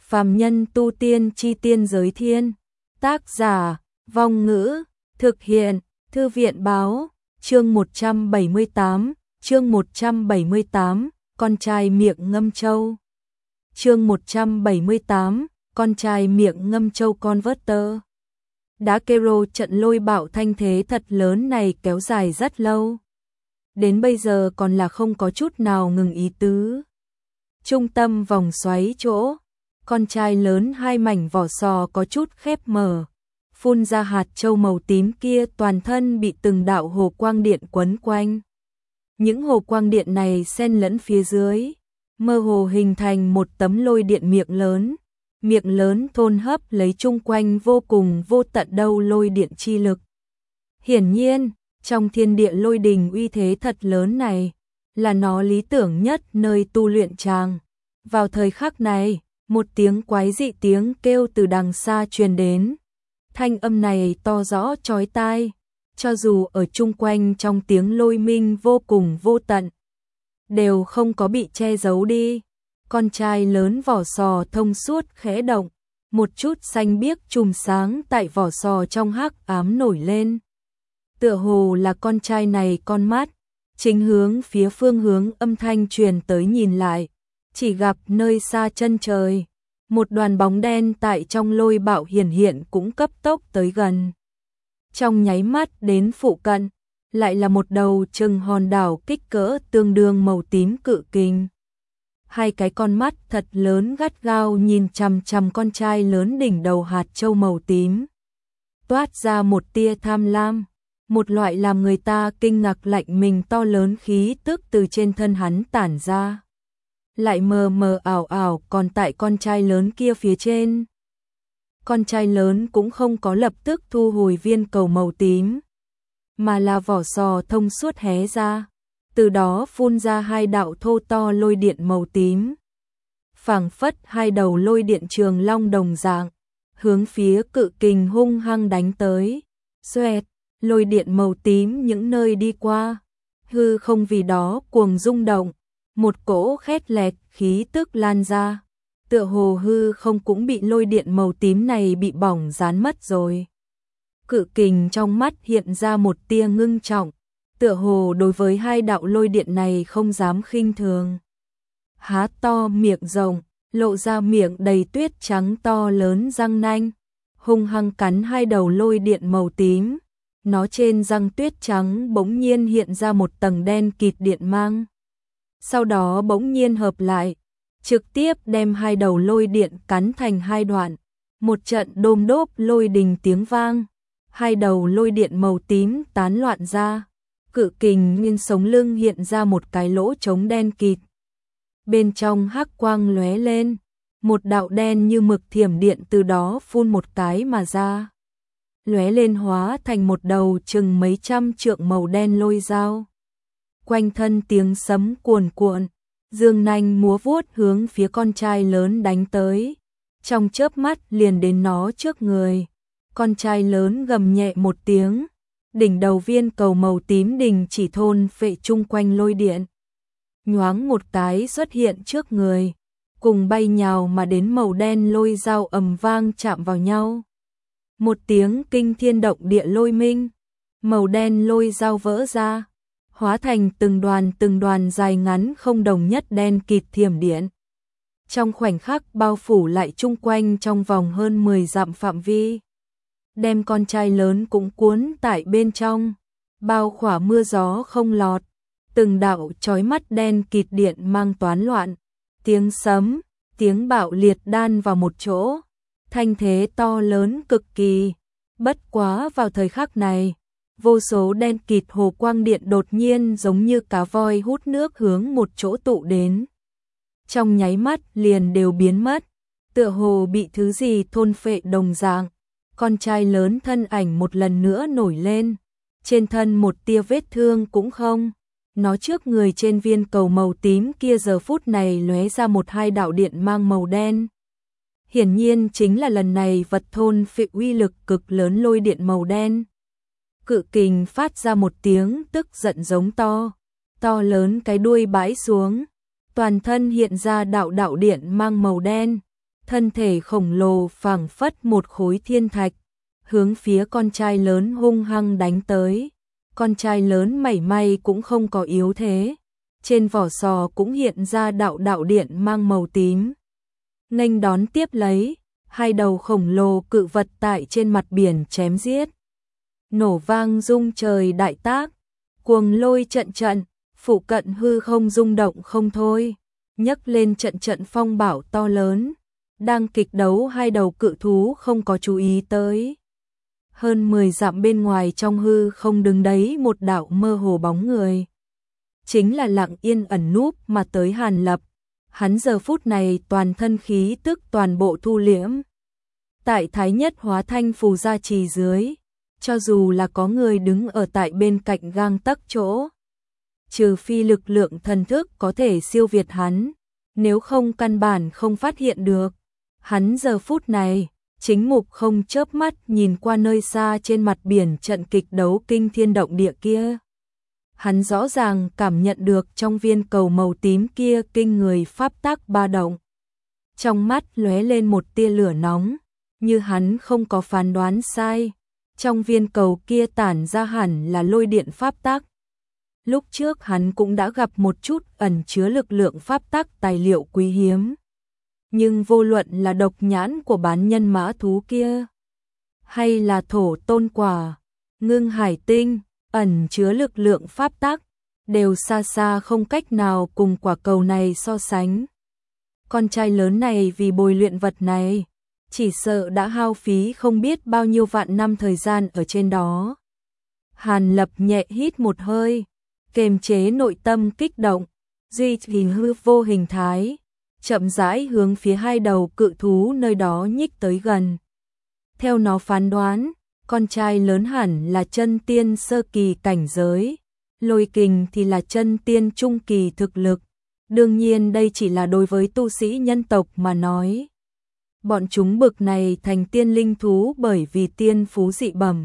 Phàm nhân tu tiên chi tiên giới thiên. Tác giả, Vong Ngữ, thực hiện, Thư viện Báo, chương 178, con trai miệng ngâm châu. Chương 178, con trai miệng ngâm châu Converter. Đá Kero trận lôi bạo thanh thế thật lớn này kéo dài rất lâu. Đến bây giờ còn là không có chút nào ngừng ý tứ. Trung tâm vòng xoáy chỗ, con trai lớn hai mảnh vỏ sò có chút khép mở, phun ra hạt châu màu tím kia, toàn thân bị từng đạo hồ quang điện quấn quanh. Những hồ quang điện này xen lẫn phía dưới, mơ hồ hình thành một tấm lôi điện miệng lớn thôn hấp lấy chung quanh vô cùng vô tận đâu lôi điện chi lực. Hiển nhiên, trong thiên địa lôi đình uy thế thật lớn này, là nó lý tưởng nhất nơi tu luyện tràng. Vào thời khắc này, một tiếng quái dị tiếng kêu từ đằng xa truyền đến. Thanh âm này to rõ chói tai, cho dù ở chung quanh trong tiếng lôi minh vô cùng vô tận, đều không có bị che giấu đi. Con trai lớn vỏ sò thông suốt khẽ động, một chút xanh biếc chùm sáng tại vỏ sò trong hắc ám nổi lên. Tựa hồ là con trai này con mắt, chính hướng phía phương hướng âm thanh truyền tới nhìn lại, chỉ gặp nơi xa chân trời, một đoàn bóng đen tại trong lôi bạo hiện cũng cấp tốc tới gần. Trong nháy mắt đến phụ cận, lại là một đầu chừng hòn đảo kích cỡ tương đương màu tím cự kình. Hai cái con mắt thật lớn gắt gao nhìn chằm chằm con trai lớn đỉnh đầu hạt châu màu tím. Toát ra một tia tham lam, một loại làm người ta kinh ngạc lạnh mình to lớn khí tức từ trên thân hắn tản ra. Lại mờ mờ ảo ảo còn tại con trai lớn kia phía trên. Con trai lớn cũng không có lập tức thu hồi viên cầu màu tím, mà là vỏ sò thông suốt hé ra, từ đó phun ra hai đạo thô to lôi điện màu tím. Phảng phất hai đầu lôi điện trường long đồng dạng, hướng phía cự kình hung hăng đánh tới. Xoẹt, lôi điện màu tím những nơi đi qua, hư không vì đó cuồng rung động, một cỗ khét lẹt khí tức lan ra, tựa hồ hư không cũng bị lôi điện màu tím này bị bỏng rán mất rồi. Cự kình trong mắt hiện ra một tia ngưng trọng, tựa hồ đối với hai đạo lôi điện này không dám khinh thường. Há to miệng rộng, lộ ra miệng đầy tuyết trắng to lớn răng nanh, hung hăng cắn hai đầu lôi điện màu tím. Nó trên răng tuyết trắng bỗng nhiên hiện ra một tầng đen kịt điện mang. Sau đó bỗng nhiên hợp lại, trực tiếp đem hai đầu lôi điện cắn thành hai đoạn. Một trận đôm đốp lôi đình tiếng vang, hai đầu lôi điện màu tím tán loạn ra. Cự kình nguyên sống lưng hiện ra một cái lỗ trống đen kịt. Bên trong hắc quang lóe lên, một đạo đen như mực thiểm điện từ đó phun một cái mà ra. Lóe lên hóa thành một đầu chừng mấy trăm trượng màu đen lôi dao. Quanh thân tiếng sấm cuồn cuộn, dương nanh múa vuốt hướng phía con trai lớn đánh tới. Trong chớp mắt liền đến nó trước người. Con trai lớn gầm nhẹ một tiếng, đỉnh đầu viên cầu màu tím đình chỉ thôn phệ chung quanh lôi điện. Nhoáng một cái xuất hiện trước người, cùng bay nhào mà đến màu đen lôi dao ầm vang chạm vào nhau. Một tiếng kinh thiên động địa lôi minh, màu đen lôi dao vỡ ra, hóa thành từng đoàn dài ngắn không đồng nhất đen kịt thiểm điện. Trong khoảnh khắc bao phủ lại chung quanh trong vòng hơn 10 dặm phạm vi, đem con trai lớn cũng cuốn tại bên trong, bao khỏa mưa gió không lọt, từng đạo chói mắt đen kịt điện mang toán loạn, tiếng sấm, tiếng bạo liệt đan vào một chỗ. Thanh thế to lớn cực kỳ, bất quá vào thời khắc này, vô số đen kịt hồ quang điện đột nhiên giống như cá voi hút nước hướng một chỗ tụ đến. Trong nháy mắt liền đều biến mất, tựa hồ bị thứ gì thôn phệ đồng dạng. Con trai lớn thân ảnh một lần nữa nổi lên, trên thân một tia vết thương cũng không. Nó trước người trên viên cầu màu tím kia giờ phút này lóe ra một hai đạo điện mang màu đen. Hiển nhiên chính là lần này vật thôn phệ uy lực cực lớn lôi điện màu đen. Cự kình phát ra một tiếng tức giận giống to lớn cái đuôi bãi xuống, toàn thân hiện ra đạo đạo điện mang màu đen, thân thể khổng lồ phảng phất một khối thiên thạch, hướng phía con trai lớn hung hăng đánh tới. Con trai lớn mảy may cũng không có yếu thế, trên vỏ sò cũng hiện ra đạo đạo điện mang màu tím. Nghênh đón tiếp lấy, hai đầu khổng lồ cự vật tại trên mặt biển chém giết. Nổ vang rung trời đại tác, cuồng lôi trận trận, phụ cận hư không rung động không thôi, nhấc lên trận trận phong bão to lớn. Đang kịch đấu hai đầu cự thú không có chú ý tới. Hơn 10 dặm bên ngoài trong hư không đứng đấy một đạo mơ hồ bóng người. Chính là Lặng Yên ẩn núp mà tới Hàn Lập. Hắn giờ phút này toàn thân khí tức toàn bộ thu liễm. Tại Thái Nhất Hóa Thanh phù gia trì dưới, cho dù là có người đứng ở tại bên cạnh gang tấc chỗ, trừ phi lực lượng thần thức có thể siêu việt hắn, nếu không căn bản không phát hiện được. Hắn giờ phút này, chính mục không chớp mắt nhìn qua nơi xa trên mặt biển trận kịch đấu kinh thiên động địa kia. Hắn rõ ràng cảm nhận được trong viên cầu màu tím kia kinh người pháp tắc ba động. Trong mắt lóe lên một tia lửa nóng, như hắn không có phán đoán sai, trong viên cầu kia tản ra hẳn là lôi điện pháp tắc. Lúc trước hắn cũng đã gặp một chút ẩn chứa lực lượng pháp tắc tài liệu quý hiếm. Nhưng vô luận là độc nhãn của bán nhân mã thú kia, hay là thổ tôn quả, ngưng hải tinh, ẩn chứa lực lượng pháp tắc, đều xa xa không cách nào cùng quả cầu này so sánh. Con trai lớn này vì bồi luyện vật này, chỉ sợ đã hao phí không biết bao nhiêu vạn năm thời gian ở trên đó. Hàn Lập nhẹ hít một hơi, kiềm chế nội tâm kích động, duy trì hư vô hình thái, chậm rãi hướng phía hai đầu cự thú nơi đó nhích tới gần. Theo nó phán đoán, con trai lớn hẳn là chân tiên sơ kỳ cảnh giới, Lôi Kình thì là chân tiên trung kỳ thực lực. Đương nhiên đây chỉ là đối với tu sĩ nhân tộc mà nói. Bọn chúng bực này thành tiên linh thú bởi vì tiên phú dị bẩm.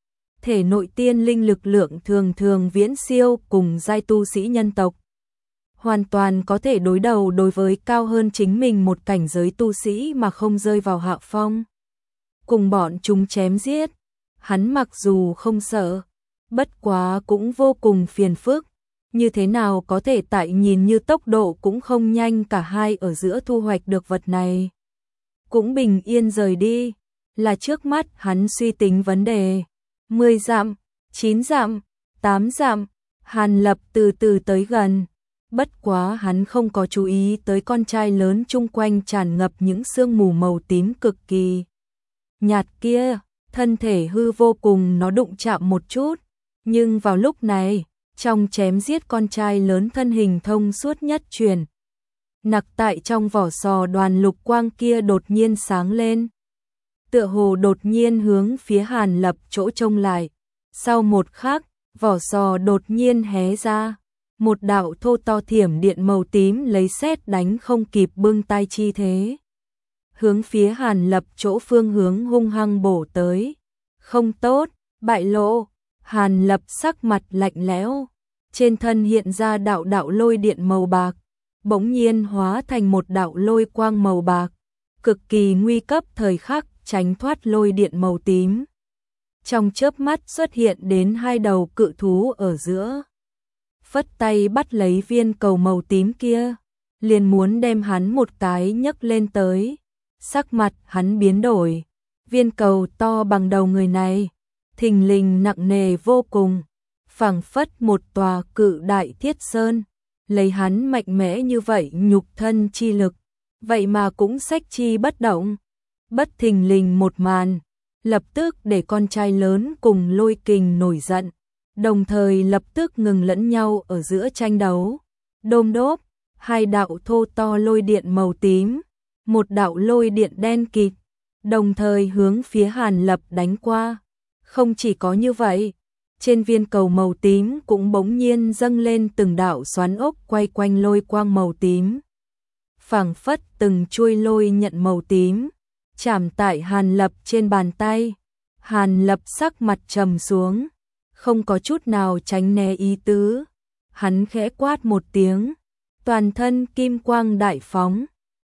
Thể nội tiên linh lực lượng thường thường viễn siêu cùng giai tu sĩ nhân tộc. Hoàn toàn có thể đối đầu đối với cao hơn chính mình một cảnh giới tu sĩ mà không rơi vào hạ phong. Cùng bọn chúng chém giết, hắn mặc dù không sợ, bất quá cũng vô cùng phiền phức. Như thế nào có thể tại nhìn như tốc độ cũng không nhanh cả hai ở giữa thu hoạch được vật này. Cũng bình yên rời đi, là trước mắt hắn suy tính vấn đề. 10 dặm, 9 dặm, 8 dặm, Hàn Lập từ từ tới gần. Bất quá hắn không có chú ý tới con trai lớn chung quanh tràn ngập những sương mù màu tím cực kỳ nhạt kia, thân thể hư vô cùng nó đụng chạm một chút. Nhưng vào lúc này, trong chém giết con trai lớn thân hình thông suốt nhất truyền. Nặc tại trong vỏ sò đoàn lục quang kia đột nhiên sáng lên. Tựa hồ đột nhiên hướng phía Hàn Lập chỗ trông lại. Sau một khắc, vỏ sò đột nhiên hé ra. Một đạo thô to thiểm điện màu tím lấy sét đánh không kịp bưng tay chi thế. Hướng phía Hàn Lập chỗ phương hướng hung hăng bổ tới. Không tốt, bại lộ. Hàn Lập sắc mặt lạnh lẽo, trên thân hiện ra đạo đạo lôi điện màu bạc, bỗng nhiên hóa thành một đạo lôi quang màu bạc, cực kỳ nguy cấp thời khắc tránh thoát lôi điện màu tím. Trong chớp mắt xuất hiện đến hai đầu cự thú ở giữa. Phất tay bắt lấy viên cầu màu tím kia, liền muốn đem hắn một cái nhấc lên tới. Sắc mặt hắn biến đổi, viên cầu to bằng đầu người này, thình lình nặng nề vô cùng, phảng phất một tòa cự đại thiết sơn, lấy hắn mạnh mẽ như vậy nhục thân chi lực, vậy mà cũng xách chi bất động. Bất thình lình một màn, lập tức để con trai lớn cùng Lôi Kình nổi giận, đồng thời lập tức ngừng lẫn nhau ở giữa tranh đấu. Đôm đốp, hai đạo thô to lôi điện màu tím, một đạo lôi điện đen kịt, đồng thời hướng phía Hàn Lập đánh qua. Không chỉ có như vậy, trên viên cầu màu tím cũng bỗng nhiên dâng lên từng đạo xoắn ốc quay quanh lôi quang màu tím. Phảng phất từng chuôi lôi nhận màu tím, chạm tại Hàn Lập trên bàn tay. Hàn Lập sắc mặt trầm xuống, không có chút nào tránh né ý tứ. Hắn khẽ quát một tiếng, toàn thân kim quang đại phóng,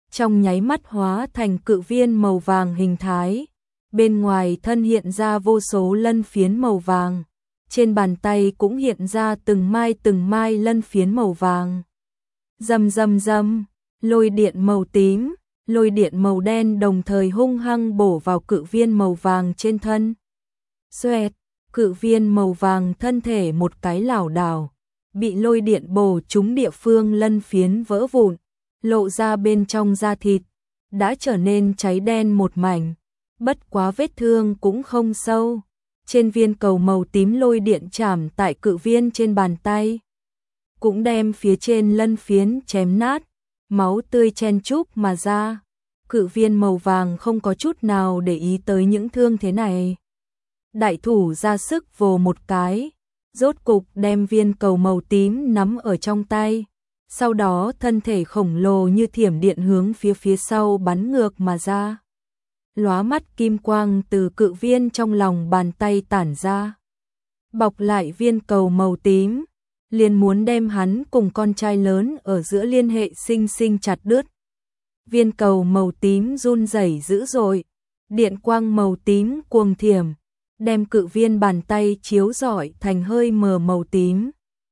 trong nháy mắt hóa thành cự viên màu vàng hình thái. Bên ngoài thân hiện ra vô số lân phiến màu vàng, trên bàn tay cũng hiện ra từng mai lân phiến màu vàng. Rầm rầm rầm, lôi điện màu tím, lôi điện màu đen đồng thời hung hăng bổ vào cự viên màu vàng trên thân. Xoẹt, cự viên màu vàng thân thể một cái lảo đảo, bị lôi điện bổ trúng địa phương lân phiến vỡ vụn, lộ ra bên trong da thịt, đã trở nên cháy đen một mảnh, bất quá vết thương cũng không sâu. Trên viên cầu màu tím lôi điện chạm tại cự viên trên bàn tay, cũng đem phía trên lân phiến chém nát, máu tươi chen chúc mà ra. Cự viên màu vàng không có chút nào để ý tới những thương thế này. Đại thủ ra sức vồ một cái, rốt cục đem viên cầu màu tím nắm ở trong tay. Sau đó thân thể khổng lồ như thiểm điện hướng phía sau bắn ngược mà ra. Lóa mắt kim quang từ cự viên trong lòng bàn tay tản ra, bọc lại viên cầu màu tím, liền muốn đem hắn cùng con trai lớn ở giữa liên hệ sinh sinh chặt đứt. Viên cầu màu tím run rẩy dữ dội, điện quang màu tím cuồng thiểm, đem cự viên bàn tay chiếu rọi thành hơi mờ màu tím.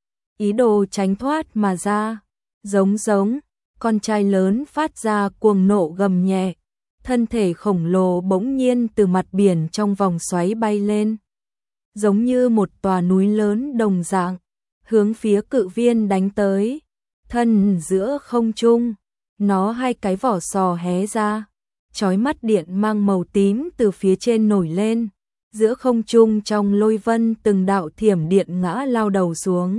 Ý đồ tránh thoát mà ra, giống, con trai lớn phát ra cuồng nộ gầm nhẹ, thân thể khổng lồ bỗng nhiên từ mặt biển trong vòng xoáy bay lên, giống như một tòa núi lớn đồng dạng, hướng phía cự viên đánh tới. Thân giữa không trung, nó hai cái vỏ sò hé ra, chói mắt điện mang màu tím từ phía trên nổi lên, giữa không trung trong lôi vân từng đạo thiểm điện ngã lao đầu xuống,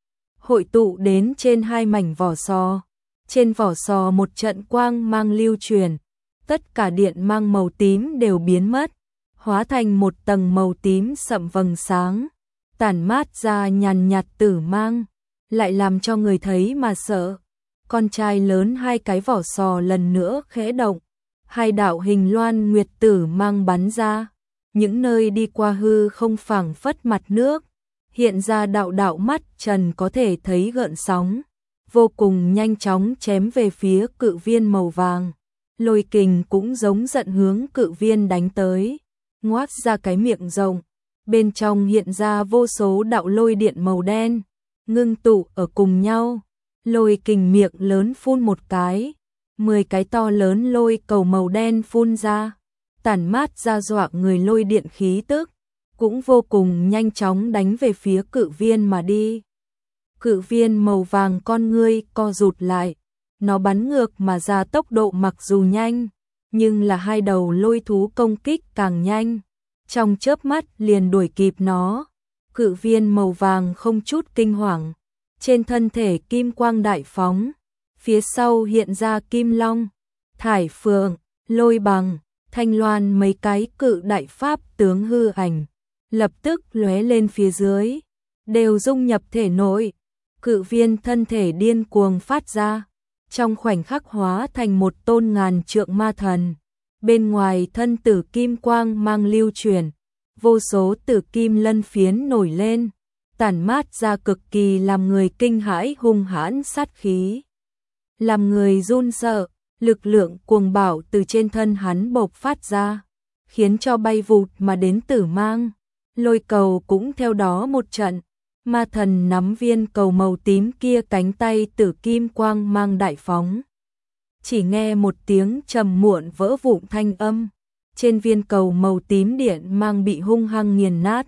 hội tụ đến trên hai mảnh vỏ sò. Trên vỏ sò một trận quang mang lưu truyền, tất cả điện mang màu tím đều biến mất, hóa thành một tầng màu tím sậm vầng sáng, tản mát ra nhàn nhạt tử mang, lại làm cho người thấy mà sợ. Con trai lớn hai cái vỏ sò lần nữa khẽ động, hai đạo hình loan nguyệt tử mang bắn ra, những nơi đi qua hư không phảng phất mặt nước, hiện ra đạo đạo mắt trần có thể thấy gợn sóng, vô cùng nhanh chóng chém về phía cự viên màu vàng. Lôi kình cũng giống giận hướng cự viên đánh tới, ngoác ra cái miệng rộng, bên trong hiện ra vô số đạo lôi điện màu đen, ngưng tụ ở cùng nhau. Lôi kình miệng lớn phun một cái, 10 cái to lớn lôi cầu màu đen phun ra, tản mát ra dọa người lôi điện khí tức, cũng vô cùng nhanh chóng đánh về phía cự viên mà đi. Cự viên màu vàng con ngươi co rụt lại, nó bắn ngược mà ra, tốc độ mặc dù nhanh, nhưng là hai đầu lôi thú công kích càng nhanh, trong chớp mắt liền đuổi kịp nó. Cự viên màu vàng không chút kinh hoàng, trên thân thể kim quang đại phóng, phía sau hiện ra kim long, thải phượng, lôi bằng, thanh loan mấy cái cự đại pháp tướng hư ảnh, lập tức lóe lên phía dưới, đều dung nhập thể nội. Cự viên thân thể điên cuồng phát ra, trong khoảnh khắc hóa thành một tôn ngàn trượng ma thần, bên ngoài thân tử kim quang mang lưu truyền, vô số tử kim lân phiến nổi lên, tản mát ra cực kỳ làm người kinh hãi hung hãn sát khí, làm người run sợ. Lực lượng cuồng bạo từ trên thân hắn bộc phát ra, khiến cho bay vụt mà đến tử mang, lôi cầu cũng theo đó một trận. Ma thần nắm viên cầu màu tím kia, cánh tay tử kim quang mang đại phóng, chỉ nghe một tiếng trầm muộn vỡ vụn thanh âm, trên viên cầu màu tím điện mang bị hung hăng nghiền nát,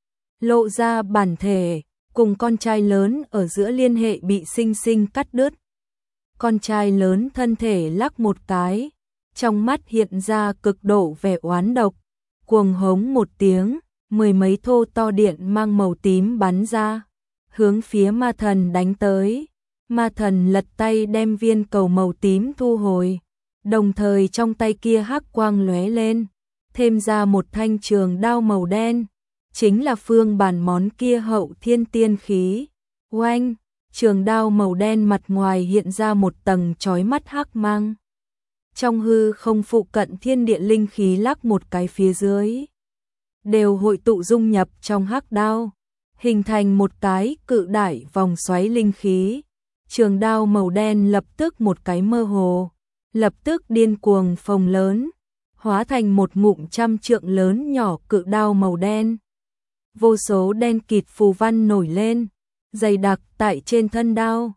lộ ra bản thể cùng con trai lớn ở giữa liên hệ bị sinh sinh cắt đứt. Con trai lớn thân thể lắc một cái, trong mắt hiện ra cực độ vẻ oán độc, cuồng hống một tiếng, 10 mấy thô to điện mang màu tím bắn ra, hướng phía ma thần đánh tới. Ma thần lật tay đem viên cầu màu tím thu hồi, đồng thời trong tay kia hắc quang lóe lên, thêm ra một thanh trường đao màu đen, chính là phương bản món kia hậu thiên tiên khí. Oanh! Trường đao màu đen mặt ngoài hiện ra một tầng chói mắt hắc mang. Trong hư không phụ cận thiên địa linh khí lắc một cái phía dưới, đều hội tụ dung nhập trong hắc đao, hình thành một cái cự đại vòng xoáy linh khí. Trường đao màu đen lập tức một cái mơ hồ, lập tức điên cuồng phồng lớn, hóa thành một ngụm trăm trượng lớn nhỏ cự đao màu đen. Vô số đen kịt phù văn nổi lên, dày đặc tại trên thân đao,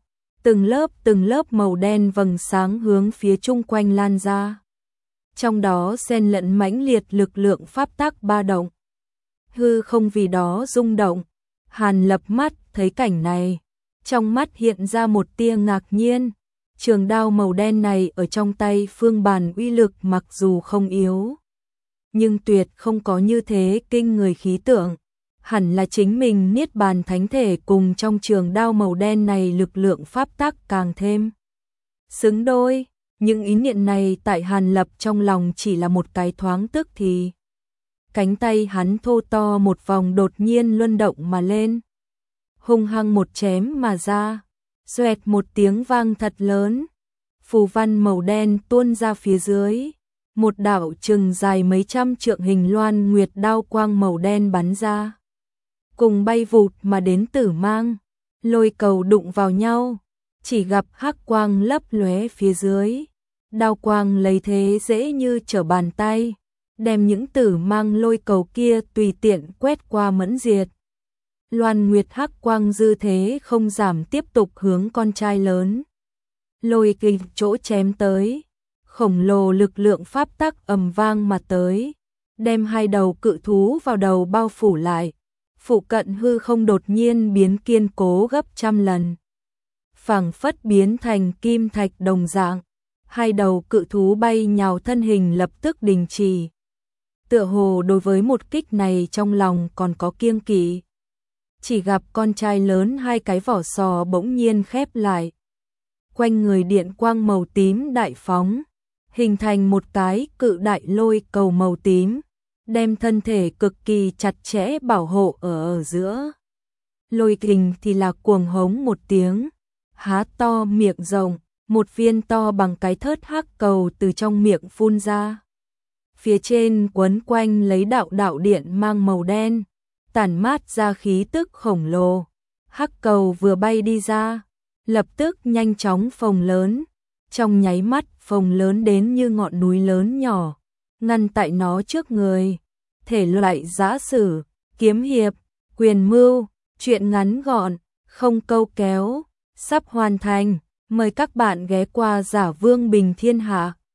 từng lớp màu đen vầng sáng hướng phía chung quanh lan ra. Trong đó xen lẫn mãnh liệt lực lượng pháp tắc ba động. Hư không vì đó rung động. Hàn Lập mắt thấy cảnh này, trong mắt hiện ra một tia ngạc nhiên. Trường đao màu đen này ở trong tay Phương Bàn uy lực mặc dù không yếu, nhưng tuyệt không có như thế kinh người khí tượng. Hẳn là chính mình Niết Bàn Thánh Thể cùng trong trường đao màu đen này lực lượng pháp tắc càng thêm xứng đôi. Những ý niệm này tại Hàn Lập trong lòng chỉ là một cái thoáng tức thì. Cánh tay hắn thô to một vòng đột nhiên luân động mà lên. Hung hăng một chém mà ra. Xoẹt một tiếng vang thật lớn. Phù văn màu đen tuôn ra phía dưới. Một đạo chừng dài mấy trăm trượng hình loan nguyệt đao quang màu đen bắn ra. Cùng bay vụt mà đến tử mang. Lôi cầu đụng vào nhau. Chỉ gặp hắc quang lấp lóe phía dưới. Đao quang lấy thế dễ như trở bàn tay. Đem những tử mang lôi cầu kia tùy tiện quét qua mẫn diệt. Loan nguyệt hắc quang dư thế không giảm tiếp tục hướng con trai lớn. Lôi kình chỗ chém tới. Khổng lồ lực lượng pháp tắc ầm vang mà tới. Đem hai đầu cự thú vào đầu bao phủ lại. Phụ cận hư không đột nhiên biến kiên cố gấp trăm lần. Phảng phất biến thành kim thạch đồng dạng. Hai đầu cự thú bay nhào thân hình lập tức đình chỉ. Tựa hồ đối với một kích này trong lòng còn có kiêng kỵ. Chỉ gặp con trai lớn hai cái vỏ sò bỗng nhiên khép lại. Quanh người điện quang màu tím đại phóng. Hình thành một cái cự đại lôi cầu màu tím. Đem thân thể cực kỳ chặt chẽ bảo hộ ở giữa. Lôi kình thì là cuồng hống một tiếng. Há to miệng rộng. Một viên to bằng cái thớt hắc cầu từ trong miệng phun ra. Phía trên quấn quanh lấy đạo đạo điện mang màu đen, tản mát ra khí tức khổng lồ. Hắc cầu vừa bay đi ra, lập tức nhanh chóng phồng lớn. Trong nháy mắt phồng lớn đến như ngọn núi lớn nhỏ, ngăn tại nó trước người. Thể loại giã sử, kiếm hiệp, quyền mưu, truyện ngắn gọn, không câu kéo, sắp hoàn thành. Mời các bạn ghé qua Giả Vương Bình Thiên Hạ.